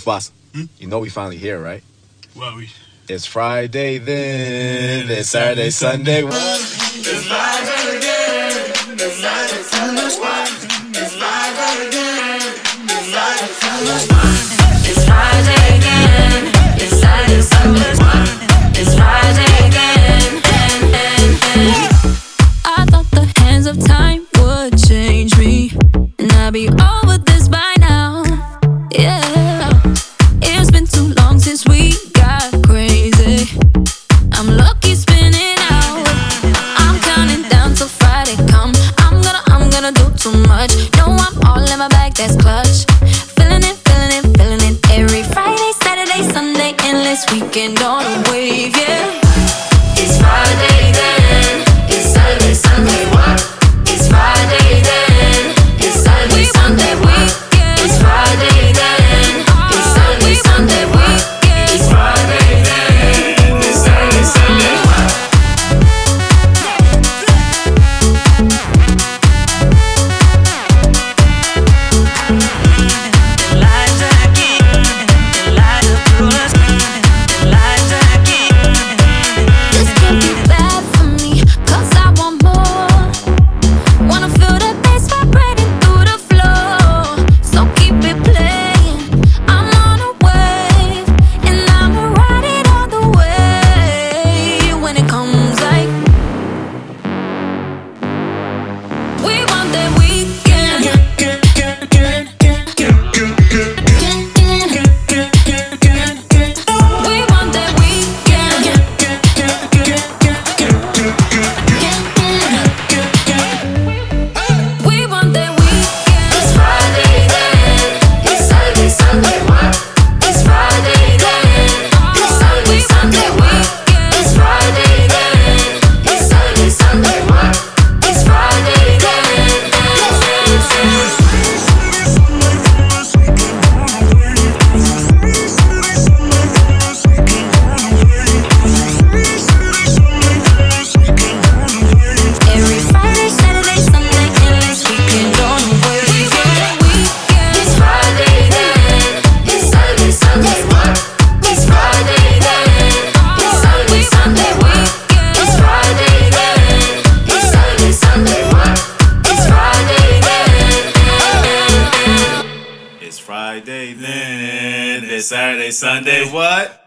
Boss, you know we finally here, right? Well, It's Friday then, it's Saturday, Sunday. What? It's Friday again. It's Friday, Sunday. It's Friday again. It's Friday, Sunday. It's Friday again. It's Saturday, Sunday. It's Friday again. I thought the hands of time would change me, and I'd be over this by now. Yeah, it's been too long since we got crazy. I'm lucky spinning out. I'm counting down till Friday come. I'm gonna do too much. No, I'm all in my bag, that's clutch. Feeling it, feeling it, feeling it. Every Friday, Saturday, Sunday, endless weekend on a wave, yeah. It's Friday then. It's Saturday, Sunday. What? It's Friday then. It's Saturday, Sunday. What? It's Friday then. It's Saturday, Sunday. What? It's Friday then. It's Saturday, Sunday. What? This can't be bad for me, 'cause I want more. Wanna feel the bass vibrating through the floor. So keep it playing. I'm on a wave, and I'ma ride it all the way. When it comes like we want that weekend. We want that weekend. We want that weekend. It's Friday then. It's Saturday, Sunday. What? It's Friday then. It's Saturday, Sunday. What? It's Friday then. It's Saturday, Sunday. What? It's Friday then. Every Friday, Saturday, Sunday, endless weekend on the way. We want that weekend. It's Friday then. It's Saturday, Sunday. What? It's Friday then. It's Saturday, Sunday. What? It's Friday then. It's Saturday, Sunday. What? It's Friday then. it's Friday then. It's Saturday, Sunday. What?